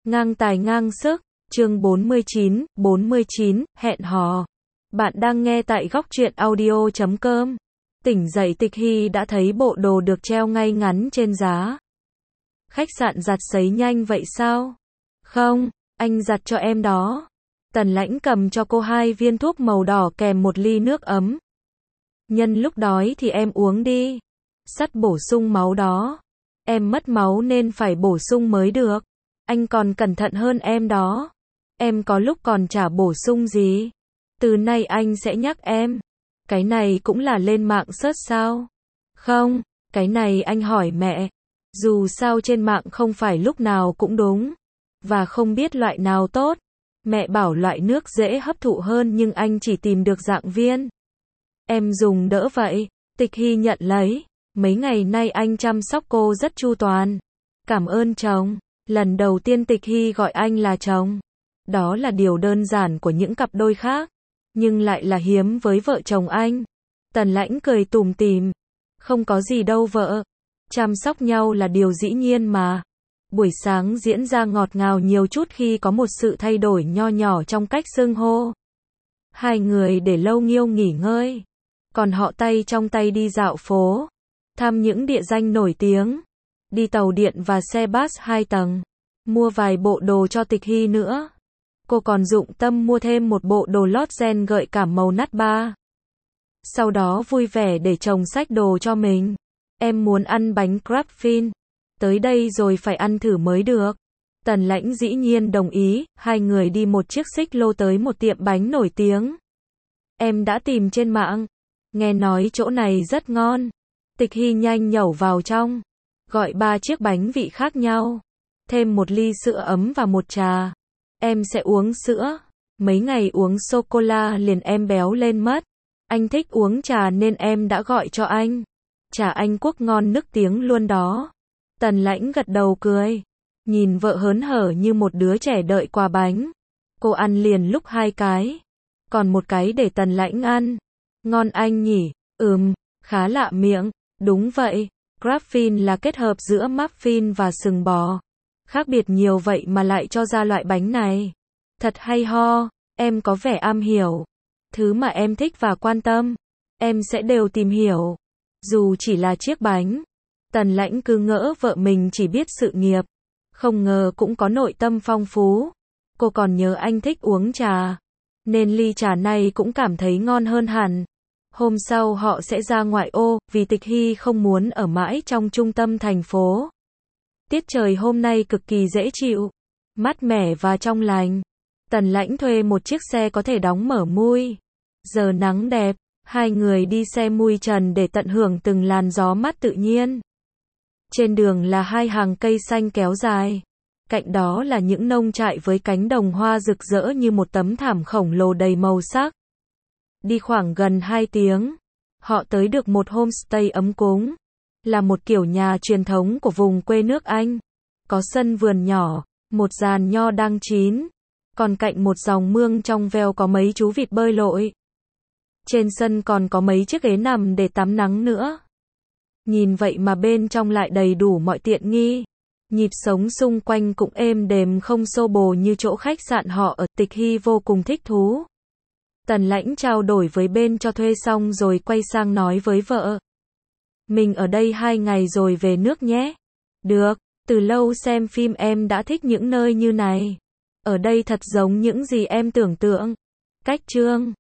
Ngang tài ngang sức, chương 49, hẹn hò. Bạn đang nghe tại góc truyện audio.com. Tỉnh dậy Tịch Hy đã thấy bộ đồ được treo ngay ngắn trên giá. Khách sạn giặt sấy nhanh vậy sao? Không, anh giặt cho em đó. Tần Lãnh cầm cho cô 2 viên thuốc màu đỏ kèm 1 ly nước ấm. Nhân lúc đói thì em uống đi. Sắt bổ sung máu đó. Em mất máu nên phải bổ sung mới được. Anh còn cẩn thận hơn em đó. Em có lúc còn chả bổ sung gì. Từ nay anh sẽ nhắc em. Cái này cũng là lên mạng search sao? Không, cái này anh hỏi mẹ. Dù sao trên mạng không phải lúc nào cũng đúng. Và không biết loại nào tốt. Mẹ bảo loại nước dễ hấp thụ hơn nhưng anh chỉ tìm được dạng viên. Em dùng đỡ vậy. Tịch Hy nhận lấy. Mấy ngày nay anh chăm sóc cô rất chu toàn. Cảm ơn chồng. Lần đầu tiên Tịch Hy gọi anh là chồng. Đó là điều đơn giản của những cặp đôi khác. Nhưng lại là hiếm với vợ chồng anh. Tần Lãnh cười tủm tỉm. Không có gì đâu vợ. Chăm sóc nhau là điều dĩ nhiên mà. Buổi sáng diễn ra ngọt ngào nhiều chút khi có một sự thay đổi nho nhỏ trong cách xưng hô. Hai người để lâu nghiêu nghỉ ngơi. Còn họ tay trong tay đi dạo phố. Thăm những địa danh nổi tiếng. Đi tàu điện và xe bus 2 tầng. Mua vài bộ đồ cho Tịch Hy nữa. Cô còn dụng tâm mua thêm một bộ đồ lót ren gợi cảm màu nát ba. Sau đó vui vẻ để chồng xách đồ cho mình. Em muốn ăn bánh craffin. Tới đây rồi phải ăn thử mới được. Tần Lãnh dĩ nhiên đồng ý. Hai người đi một chiếc xích lô tới một tiệm bánh nổi tiếng. Em đã tìm trên mạng. Nghe nói chỗ này rất ngon. Tịch Hy nhanh nhẩu vào trong. Gọi 3 chiếc bánh vị khác nhau. Thêm 1 ly sữa ấm và 1 trà. Em sẽ uống sữa. Mấy ngày uống sô-cô-la liền em béo lên mất. Anh thích uống trà nên em đã gọi cho anh. Trà Anh Quốc ngon nức tiếng luôn đó. Tần Lãnh gật đầu cười. Nhìn vợ hớn hở như một đứa trẻ đợi quà bánh. Cô ăn liền lúc 2 cái. Còn 1 cái để Tần Lãnh ăn. Ngon anh nhỉ? Khá lạ miệng. Đúng vậy. Craffin là kết hợp giữa muffin và sừng bò. Khác biệt nhiều vậy mà lại cho ra loại bánh này. Thật hay ho, em có vẻ am hiểu. Thứ mà em thích và quan tâm, em sẽ đều tìm hiểu. Dù chỉ là chiếc bánh. Tần Lãnh cứ ngỡ vợ mình chỉ biết sự nghiệp. Không ngờ cũng có nội tâm phong phú. Cô còn nhớ anh thích uống trà. Nên ly trà này cũng cảm thấy ngon hơn hẳn. Hôm sau họ sẽ ra ngoại ô, vì Tịch Hy không muốn ở mãi trong trung tâm thành phố. Tiết trời hôm nay cực kỳ dễ chịu, mát mẻ và trong lành. Tần Lãnh thuê một chiếc xe có thể đóng mở mui. Giờ nắng đẹp, hai người đi xe mui trần để tận hưởng từng làn gió mát tự nhiên. Trên đường là 2 hàng cây xanh kéo dài. Cạnh đó là những nông trại với cánh đồng hoa rực rỡ như một tấm thảm khổng lồ đầy màu sắc. Đi khoảng gần 2 tiếng, họ tới được một homestay ấm cúng. Là một kiểu nhà truyền thống của vùng quê nước Anh. Có sân vườn nhỏ, một giàn nho đang chín. Còn cạnh một dòng mương trong veo có mấy chú vịt bơi lội. Trên sân còn có mấy chiếc ghế nằm để tắm nắng nữa. Nhìn vậy mà bên trong lại đầy đủ mọi tiện nghi. Nhịp sống xung quanh cũng êm đềm không xô bồ như chỗ khách sạn họ ở. Tịch Hy vô cùng thích thú. Tần Lãnh trao đổi với bên cho thuê xong rồi quay sang nói với vợ. Mình ở đây 2 ngày rồi về nước nhé. Được, từ lâu xem phim em đã thích những nơi như này. Ở đây thật giống những gì em tưởng tượng. Cách trương,